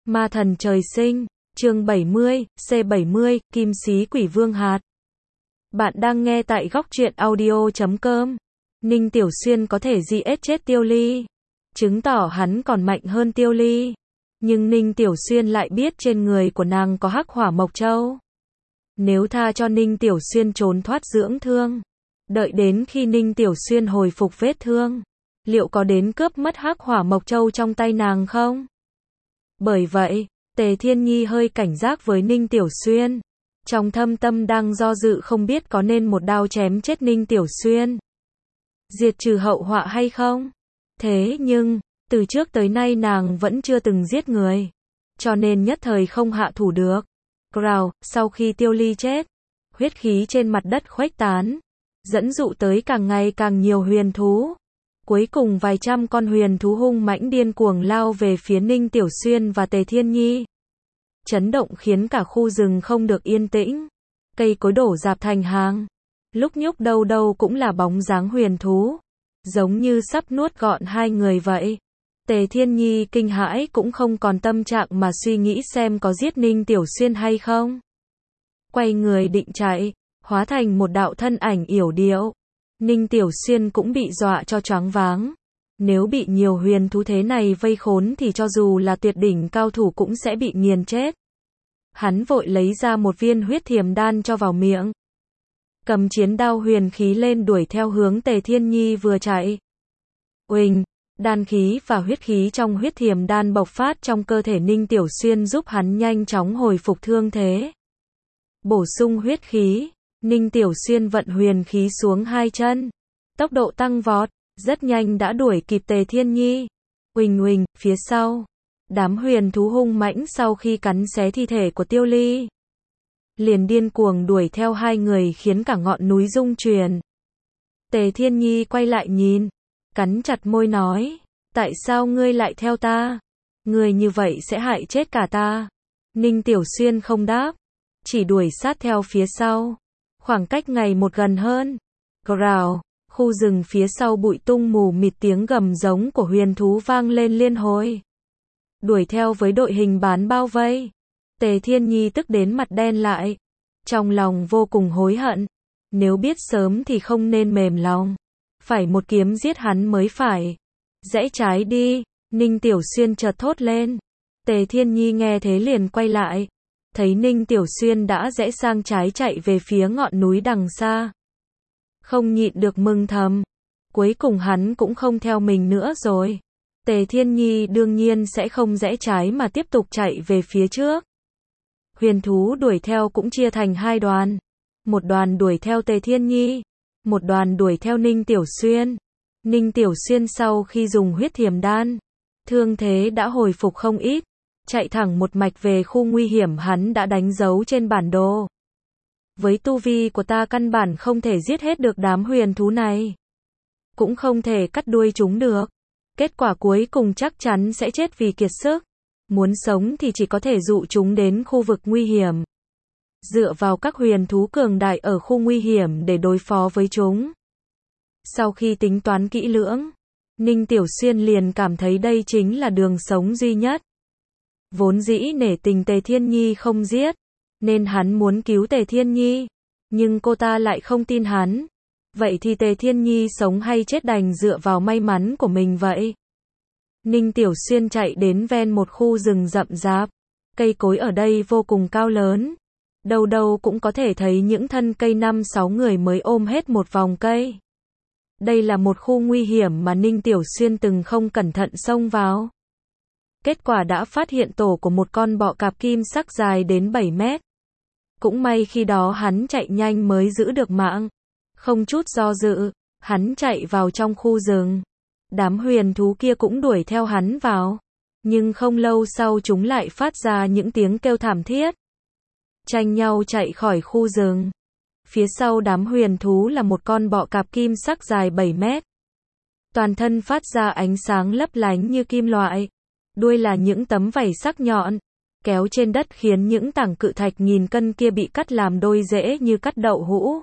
Ma thần trời sinh, chương 70, C70, Kim Xí Quỷ Vương Hạt. Bạn đang nghe tại góc truyện audio.com. Ninh Tiểu Xuyên có thể giết chết Tiêu Ly, chứng tỏ hắn còn mạnh hơn Tiêu Ly. Nhưng Ninh Tiểu Xuyên lại biết trên người của nàng có hắc hỏa mộc châu. Nếu tha cho Ninh Tiểu Xuyên trốn thoát dưỡng thương, đợi đến khi Ninh Tiểu Xuyên hồi phục vết thương, liệu có đến cướp mất hắc hỏa mộc châu trong tay nàng không? Bởi vậy, Tề Thiên Nhi hơi cảnh giác với Ninh Tiểu Xuyên. Trong thâm tâm đang do dự không biết có nên một đao chém chết Ninh Tiểu Xuyên, diệt trừ hậu họa hay không. Thế nhưng, từ trước tới nay nàng vẫn chưa từng giết người, cho nên nhất thời không hạ thủ được. Rào, sau khi Tiêu Ly chết, huyết khí trên mặt đất khuếch tán, dẫn dụ tới càng ngày càng nhiều huyền thú. Cuối cùng vài trăm con huyền thú hung mãnh điên cuồng lao về phía Ninh Tiểu Xuyên và Tề Thiên Nhi. Chấn động khiến cả khu rừng không được yên tĩnh. Cây cối đổ rạp thành hàng. Lúc nhúc đâu đâu cũng là bóng dáng huyền thú, giống như sắp nuốt gọn hai người vậy. Tề Thiên Nhi kinh hãi cũng không còn tâm trạng mà suy nghĩ xem có giết Ninh Tiểu Xuyên hay không. Quay người định chạy, hóa thành một đạo thân ảnh yểu điệu. Ninh Tiểu Xuyên cũng bị dọa cho choáng váng. Nếu bị nhiều huyền thú thế này vây khốn thì cho dù là tuyệt đỉnh cao thủ cũng sẽ bị nghiền chết. Hắn vội lấy ra một viên huyết thiềm đan cho vào miệng. Cầm chiến đao huyền khí lên đuổi theo hướng Tề Thiên Nhi vừa chạy. Uỳnh, đan khí và huyết khí trong huyết thiềm đan bộc phát trong cơ thể Ninh Tiểu Xuyên giúp hắn nhanh chóng hồi phục thương thế. Bổ sung huyết khí, Ninh Tiểu Xuyên vận huyền khí xuống hai chân. Tốc độ tăng vọt, rất nhanh đã đuổi kịp Tề Thiên Nhi. Uỳnh uỳnh, phía sau, đám huyền thú hung mãnh sau khi cắn xé thi thể của Tiêu Ly, liền điên cuồng đuổi theo hai người khiến cả ngọn núi rung chuyển. Tề Thiên Nhi quay lại nhìn, cắn chặt môi nói, tại sao ngươi lại theo ta? Ngươi như vậy sẽ hại chết cả ta. Ninh Tiểu Xuyên không đáp, chỉ đuổi sát theo phía sau. Khoảng cách ngày một gần hơn. Gào, khu rừng phía sau bụi tung mù mịt, tiếng gầm giống của huyền thú vang lên liên hồi. Đuổi theo với đội hình bán bao vây. Tề Thiên Nhi tức đến mặt đen lại. Trong lòng vô cùng hối hận. Nếu biết sớm thì không nên mềm lòng. Phải một kiếm giết hắn mới phải. Rẽ trái đi, Ninh Tiểu Xuyên chợt thốt lên. Tề Thiên Nhi nghe thế liền quay lại. Thấy Ninh Tiểu Xuyên đã rẽ sang trái chạy về phía ngọn núi đằng xa. Không nhịn được mừng thầm. Cuối cùng hắn cũng không theo mình nữa rồi. Tề Thiên Nhi đương nhiên sẽ không rẽ trái mà tiếp tục chạy về phía trước. Huyền thú đuổi theo cũng chia thành hai đoàn. Một đoàn đuổi theo Tề Thiên Nhi, một đoàn đuổi theo Ninh Tiểu Xuyên. Ninh Tiểu Xuyên sau khi dùng huyết thiềm đan, thương thế đã hồi phục không ít. Chạy thẳng một mạch về khu nguy hiểm hắn đã đánh dấu trên bản đồ. Với tu vi của ta căn bản không thể giết hết được đám huyền thú này. Cũng không thể cắt đuôi chúng được. Kết quả cuối cùng chắc chắn sẽ chết vì kiệt sức. Muốn sống thì chỉ có thể dụ chúng đến khu vực nguy hiểm. Dựa vào các huyền thú cường đại ở khu nguy hiểm để đối phó với chúng. Sau khi tính toán kỹ lưỡng, Ninh Tiểu Xuyên liền cảm thấy đây chính là đường sống duy nhất. Vốn dĩ nể tình Tề Thiên Nhi không giết, nên hắn muốn cứu Tề Thiên Nhi. Nhưng cô ta lại không tin hắn. Vậy thì Tề Thiên Nhi sống hay chết đành dựa vào may mắn của mình vậy. Ninh Tiểu Xuyên chạy đến ven một khu rừng rậm rạp. Cây cối ở đây vô cùng cao lớn. Đâu đâu cũng có thể thấy những thân cây 5-6 người mới ôm hết một vòng cây. Đây là một khu nguy hiểm mà Ninh Tiểu Xuyên từng không cẩn thận xông vào. Kết quả đã phát hiện tổ của một con bọ cạp kim sắc dài đến 7 mét. Cũng may khi đó hắn chạy nhanh mới giữ được mạng. Không chút do dự, hắn chạy vào trong khu rừng. Đám huyền thú kia cũng đuổi theo hắn vào. Nhưng không lâu sau chúng lại phát ra những tiếng kêu thảm thiết. Tranh nhau chạy khỏi khu rừng. Phía sau đám huyền thú là một con bọ cạp kim sắc dài 7 mét. Toàn thân phát ra ánh sáng lấp lánh như kim loại. Đuôi là những tấm vảy sắc nhọn, kéo trên đất khiến những tảng cự thạch nghìn cân kia bị cắt làm đôi dễ như cắt đậu hũ.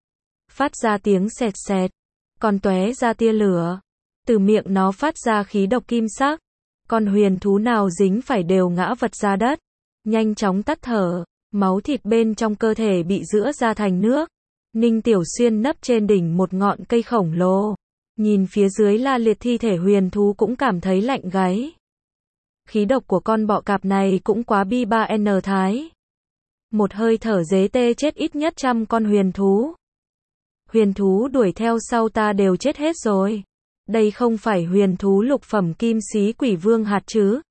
Phát ra tiếng sẹt sẹt, còn tóe ra tia lửa. Từ miệng nó phát ra khí độc kim sắc. Con huyền thú nào dính phải đều ngã vật ra đất, nhanh chóng tắt thở, máu thịt bên trong cơ thể bị rữa ra thành nước. Ninh Tiểu Xuyên nấp trên đỉnh một ngọn cây khổng lồ, nhìn phía dưới la liệt thi thể huyền thú cũng cảm thấy lạnh gáy. Khí độc của con bọ cạp này cũng quá bi ba n thái. Một hơi thở dế tê chết ít nhất 100 con huyền thú. Huyền thú đuổi theo sau ta đều chết hết rồi. Đây không phải huyền thú lục phẩm kim xí quỷ vương hạt chứ?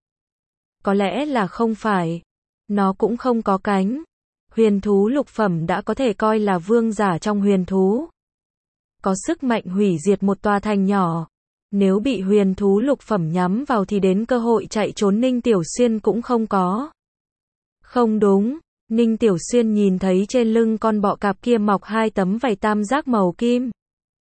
Có lẽ là không phải. Nó cũng không có cánh. Huyền thú lục phẩm đã có thể coi là vương giả trong huyền thú. Có sức mạnh hủy diệt một tòa thành nhỏ. Nếu bị huyền thú lục phẩm nhắm vào thì đến cơ hội chạy trốn Ninh Tiểu Xuyên cũng không có. Không đúng, Ninh Tiểu Xuyên nhìn thấy trên lưng con bọ cạp kia mọc 2 tấm vảy tam giác màu kim.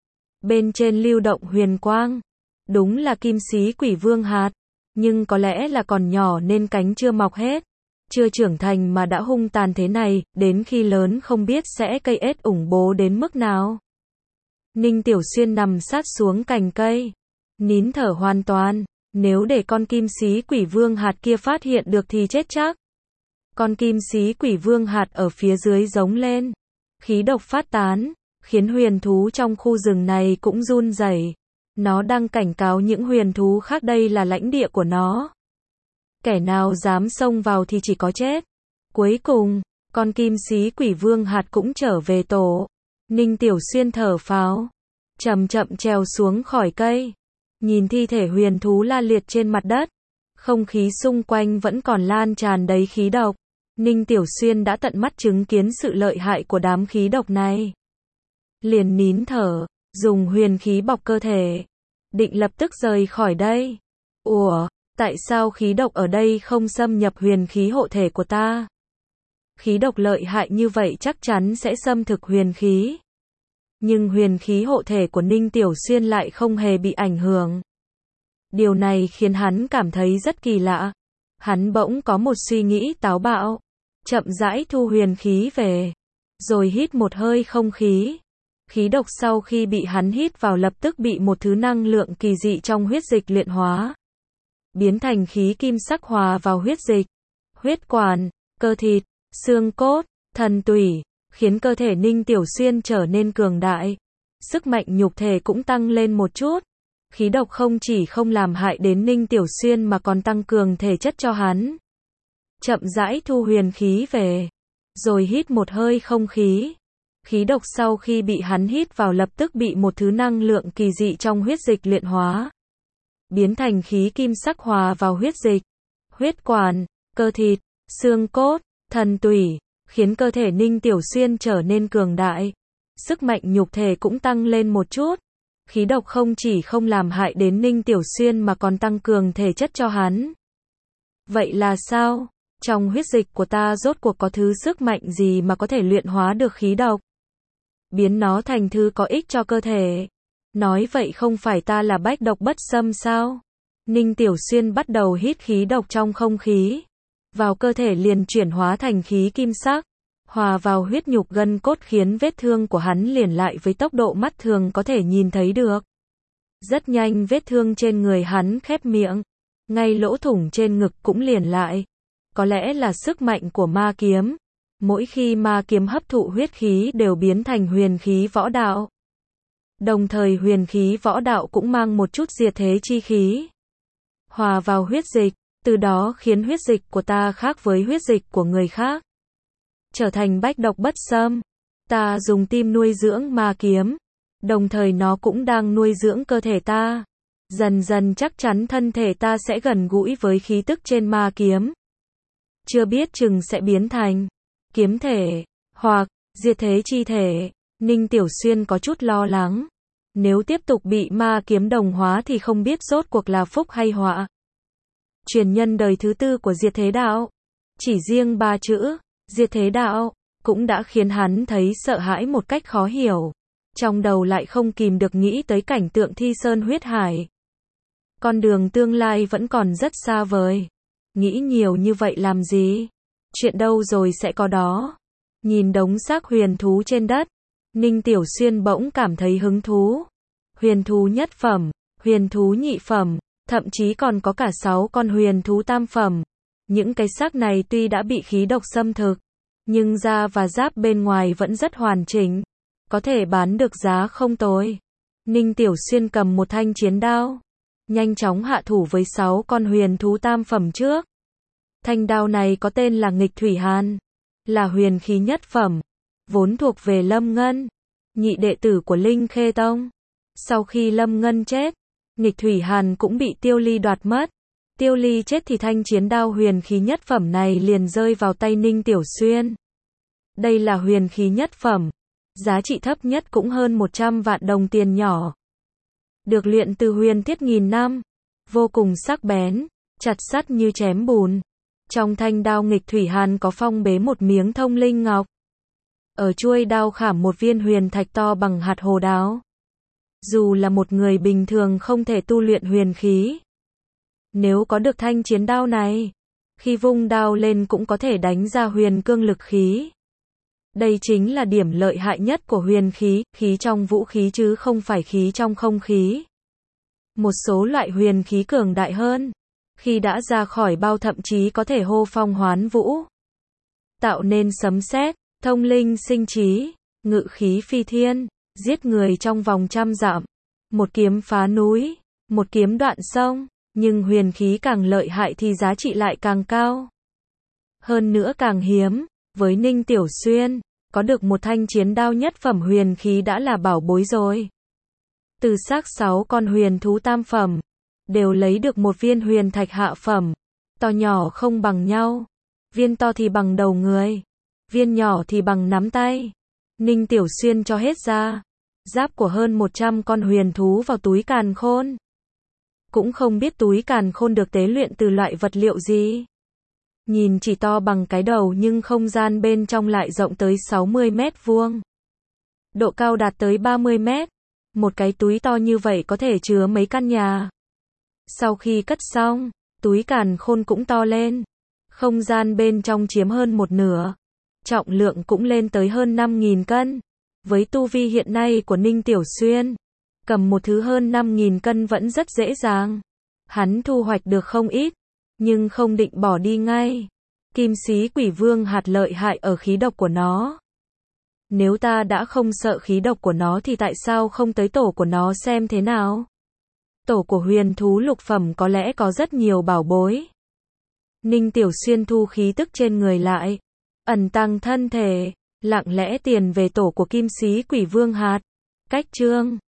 Bên trên lưu động huyền quang. Đúng là kim xí quỷ vương hạt. Nhưng có lẽ là còn nhỏ nên cánh chưa mọc hết. Chưa trưởng thành mà đã hung tàn thế này, đến khi lớn không biết sẽ cây ết ủng bố đến mức nào. Ninh Tiểu Xuyên nằm sát xuống cành cây, nín thở hoàn toàn. Nếu để con kim xí quỷ vương hạt kia phát hiện được thì chết chắc. Con kim xí quỷ vương hạt ở phía dưới giống lên. Khí độc phát tán, khiến huyền thú trong khu rừng này cũng run rẩy. Nó đang cảnh cáo những huyền thú khác đây là lãnh địa của nó. Kẻ nào dám xông vào thì chỉ có chết. Cuối cùng, con kim xí quỷ vương hạt cũng trở về tổ. Ninh Tiểu Xuyên thở phào, chậm chậm trèo xuống khỏi cây. Nhìn thi thể huyền thú la liệt trên mặt đất. Không khí xung quanh vẫn còn lan tràn đầy khí độc. Ninh Tiểu Xuyên đã tận mắt chứng kiến sự lợi hại của đám khí độc này. Liền nín thở, dùng huyền khí bọc cơ thể. Định lập tức rời khỏi đây. Ủa, tại sao khí độc ở đây không xâm nhập huyền khí hộ thể của ta? Khí độc lợi hại như vậy chắc chắn sẽ xâm thực huyền khí. Nhưng huyền khí hộ thể của Ninh Tiểu Xuyên lại không hề bị ảnh hưởng. Điều này khiến hắn cảm thấy rất kỳ lạ. Hắn bỗng có một suy nghĩ táo bạo. Chậm rãi thu huyền khí về. Rồi hít một hơi không khí. Khí độc sau khi bị hắn hít vào lập tức bị một thứ năng lượng kỳ dị trong huyết dịch luyện hóa. Biến thành khí kim sắc hòa vào huyết dịch, huyết quản, cơ thịt, xương cốt, thần tủy, khiến cơ thể Ninh Tiểu Xuyên trở nên cường đại. Sức mạnh nhục thể cũng tăng lên một chút. Khí độc không chỉ không làm hại đến Ninh Tiểu Xuyên mà còn tăng cường thể chất cho hắn. Chậm rãi thu huyền khí về, rồi hít một hơi không khí. Khí độc sau khi bị hắn hít vào lập tức bị một thứ năng lượng kỳ dị trong huyết dịch luyện hóa. Biến thành khí kim sắc hòa vào huyết dịch, huyết quản, cơ thịt, xương cốt, thần tủy, khiến cơ thể Ninh Tiểu Xuyên trở nên cường đại. Sức mạnh nhục thể cũng tăng lên một chút. Khí độc không chỉ không làm hại đến Ninh Tiểu Xuyên mà còn tăng cường thể chất cho hắn. Vậy là sao? Trong huyết dịch của ta rốt cuộc có thứ sức mạnh gì mà có thể luyện hóa được khí độc? Biến nó thành thứ có ích cho cơ thể. Nói vậy không phải ta là bách độc bất xâm sao? Ninh Tiểu Xuyên bắt đầu hít khí độc trong không khí. Vào cơ thể liền chuyển hóa thành khí kim sắc. Hòa vào huyết nhục gân cốt khiến vết thương của hắn liền lại với tốc độ mắt thường có thể nhìn thấy được. Rất nhanh vết thương trên người hắn khép miệng. Ngay lỗ thủng trên ngực cũng liền lại. Có lẽ là sức mạnh của ma kiếm. Mỗi khi ma kiếm hấp thụ huyết khí đều biến thành huyền khí võ đạo. Đồng thời huyền khí võ đạo cũng mang một chút diệt thế chi khí. Hòa vào huyết dịch, từ đó khiến huyết dịch của ta khác với huyết dịch của người khác. Trở thành bách độc bất xâm. Ta dùng tim nuôi dưỡng ma kiếm. Đồng thời nó cũng đang nuôi dưỡng cơ thể ta. Dần dần chắc chắn thân thể ta sẽ gần gũi với khí tức trên ma kiếm. Chưa biết chừng sẽ biến thành kiếm thể, hoặc diệt thế chi thể. Ninh Tiểu Xuyên có chút lo lắng. Nếu tiếp tục bị ma kiếm đồng hóa thì không biết rốt cuộc là phúc hay họa. Truyền nhân đời thứ 4 của diệt thế đạo. Chỉ riêng 3 chữ, diệt thế đạo, cũng đã khiến hắn thấy sợ hãi một cách khó hiểu. Trong đầu lại không kìm được nghĩ tới cảnh tượng thi sơn huyết hải. Con đường tương lai vẫn còn rất xa vời. Nghĩ nhiều như vậy làm gì? Chuyện đâu rồi sẽ có đó. Nhìn đống xác huyền thú trên đất, Ninh Tiểu Xuyên bỗng cảm thấy hứng thú. Huyền thú nhất phẩm, huyền thú nhị phẩm, Thậm chí còn có cả 6 con huyền thú tam phẩm. Những cái xác này tuy đã bị khí độc xâm thực, nhưng da và giáp bên ngoài vẫn rất hoàn chỉnh, có thể bán được giá không tồi. Ninh Tiểu Xuyên cầm một thanh chiến đao, nhanh chóng hạ thủ với 6 con huyền thú tam phẩm trước. Thanh đao này có tên là Nghịch Thủy Hàn, là huyền khí nhất phẩm, vốn thuộc về Lâm Ngân, nhị đệ tử của Linh Khê Tông. Sau khi Lâm Ngân chết, Nghịch Thủy Hàn cũng bị Tiêu Ly đoạt mất. Tiêu Ly chết thì thanh chiến đao huyền khí nhất phẩm này liền rơi vào tay Ninh Tiểu Xuyên. Đây là huyền khí nhất phẩm, giá trị thấp nhất cũng hơn 100 vạn đồng tiền nhỏ. Được luyện từ huyền thiết nghìn năm, vô cùng sắc bén, chặt sắt như chém bùn. Trong thanh đao Nghịch Thủy Hàn có phong bế một miếng thông linh ngọc. Ở chuôi đao khảm một viên huyền thạch to bằng hạt hồ đáo. Dù là một người bình thường không thể tu luyện huyền khí, nếu có được thanh chiến đao này, khi vung đao lên cũng có thể đánh ra huyền cương lực khí. Đây chính là điểm lợi hại nhất của huyền khí, khí trong vũ khí chứ không phải khí trong không khí. Một số loại huyền khí cường đại hơn, khi đã ra khỏi bao thậm chí có thể hô phong hoán vũ, tạo nên sấm sét, thông linh sinh trí, ngự khí phi thiên, giết người trong vòng trăm dặm, một kiếm phá núi, một kiếm đoạn sông. Nhưng huyền khí càng lợi hại thì giá trị lại càng cao. Hơn nữa càng hiếm, với Ninh Tiểu Xuyên, có được một thanh chiến đao nhất phẩm huyền khí đã là bảo bối rồi. Từ xác 6 con huyền thú tam phẩm, đều lấy được một viên huyền thạch hạ phẩm, to nhỏ không bằng nhau. Viên to thì bằng đầu người, viên nhỏ thì bằng nắm tay. Ninh Tiểu Xuyên cho hết ra, giáp của hơn 100 con huyền thú vào túi càn khôn. Cũng không biết túi càn khôn được tế luyện từ loại vật liệu gì. Nhìn chỉ to bằng cái đầu nhưng không gian bên trong lại rộng tới 60 mét vuông. Độ cao đạt tới 30 mét. Một cái túi to như vậy có thể chứa mấy căn nhà. Sau khi cất xong, túi càn khôn cũng to lên. Không gian bên trong chiếm hơn một nửa. Trọng lượng cũng lên tới hơn 5.000 cân. Với tu vi hiện nay của Ninh Tiểu Xuyên, cầm một thứ hơn 5.000 cân vẫn rất dễ dàng. Hắn thu hoạch được không ít, nhưng không định bỏ đi ngay. Kim xí quỷ vương hạt lợi hại ở khí độc của nó. Nếu ta đã không sợ khí độc của nó thì tại sao không tới tổ của nó xem thế nào? Tổ của huyền thú lục phẩm có lẽ có rất nhiều bảo bối. Ninh Tiểu Xuyên thu khí tức trên người lại, ẩn tăng thân thể, lặng lẽ tiền về tổ của Kim xí quỷ vương hạt. Cách chương